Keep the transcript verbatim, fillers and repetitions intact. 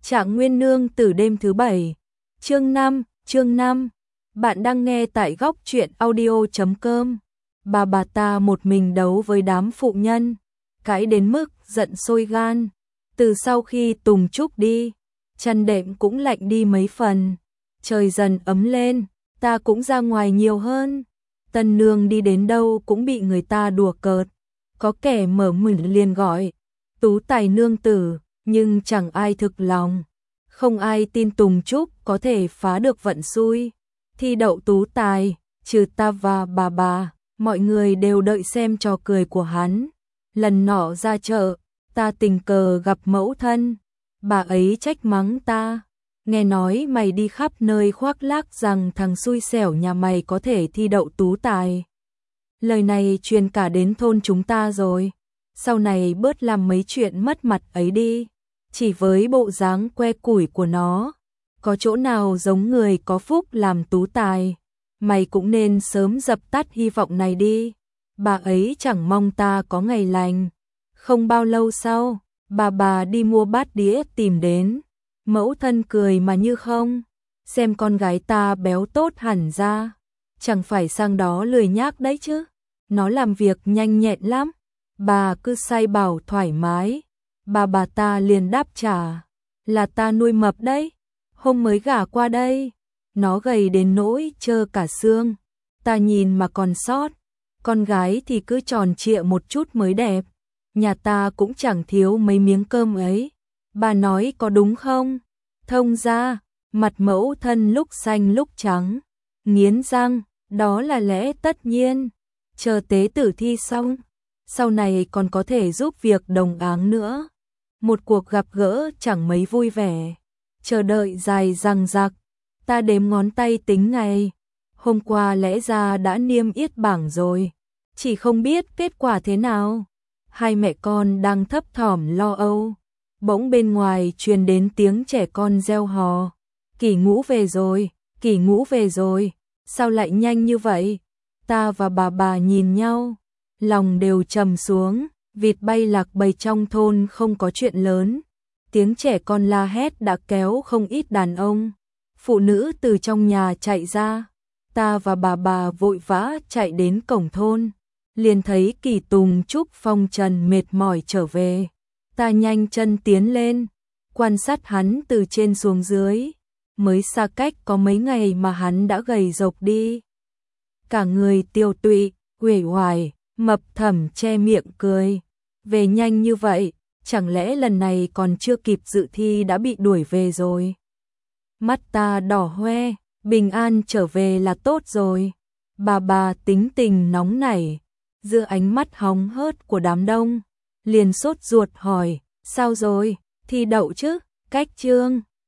Trạng Nguyên Nương Tử đêm thứ bảy. Chương năm, chương năm. Bạn đang nghe tại góc truyện audio chấm com. Bà bà ta một mình đấu với đám phụ nhân, cãi đến mức giận sôi gan. Từ sau khi Tùng Trúc đi, chăn đệm cũng lạnh đi mấy phần. Trời dần ấm lên, ta cũng ra ngoài nhiều hơn. Tân nương đi đến đâu cũng bị người ta đùa cợt. Có kẻ mở miệng liền gọi Tú Tài nương tử, nhưng chẳng ai thực lòng. Không ai tin Tùng Trúc có thể phá được vận xui thi đậu tú tài, trừ ta và bà bà, mọi người đều đợi xem trò cười của hắn. Lần nọ ra chợ, ta tình cờ gặp mẫu thân, bà ấy trách mắng ta. Nghe nói mày đi khắp nơi khoác lác rằng thằng xui xẻo nhà mày có thể thi đậu tú tài. Lời này truyền cả đến thôn chúng ta rồi. Sau này bớt làm mấy chuyện mất mặt ấy đi. Chỉ với bộ dáng que củi của nó, có chỗ nào giống người có phúc làm tú tài. Mày cũng nên sớm dập tắt hy vọng này đi. Bà ấy chẳng mong ta có ngày lành. Không bao lâu sau, bà bà đi mua bát đĩa tìm đến. Mẫu thân cười mà như không. Xem con gái ta béo tốt hẳn ra. Chẳng phải sang đó lười nhác đấy chứ. Nó làm việc nhanh nhẹn lắm. Bà cứ sai bảo thoải mái. Bà bà ta liền đáp trả, là ta nuôi mập đấy, hôm mới gả qua đây. Nó gầy đến nỗi trơ cả xương, ta nhìn mà còn sót. Con gái thì cứ tròn trịa một chút mới đẹp. Nhà ta cũng chẳng thiếu mấy miếng cơm ấy. Bà nói có đúng không? Thông ra, mặt mẫu thân lúc xanh lúc trắng, nghiến răng, đó là lẽ tất nhiên. Chờ tế tử thi xong, sau này còn có thể giúp việc đồng áng nữa. Một cuộc gặp gỡ chẳng mấy vui vẻ, chờ đợi dài dằng dặc. Ta đếm ngón tay tính ngày, hôm qua lẽ ra đã niêm yết bảng rồi, chỉ không biết kết quả thế nào. Hai mẹ con đang thấp thỏm lo âu, bỗng bên ngoài truyền đến tiếng trẻ con reo hò. Kỷ Ngũ về rồi, Kỷ Ngũ về rồi, sao lại nhanh như vậy? Ta và bà bà nhìn nhau, lòng đều trầm xuống. Vịt bay lạc bầy trong thôn không có chuyện lớn. Tiếng trẻ con la hét đã kéo không ít đàn ông, phụ nữ từ trong nhà chạy ra. Ta và bà bà vội vã chạy đến cổng thôn, liền thấy Kỳ Tùng Trúc phong trần mệt mỏi trở về. Ta nhanh chân tiến lên, quan sát hắn từ trên xuống dưới. Mới xa cách có mấy ngày mà hắn đã gầy rộc đi. Cả người tiêu tụy, uể oải. Mập Thẩm che miệng cười, về nhanh như vậy, chẳng lẽ lần này còn chưa kịp dự thi đã bị đuổi về rồi? Mắt ta đỏ hoe, bình an trở về là tốt rồi. Bà bà tính tình nóng nảy, giữa ánh mắt hóng hớt của đám đông, liền sốt ruột hỏi, sao rồi, thi đậu chứ? Cách chương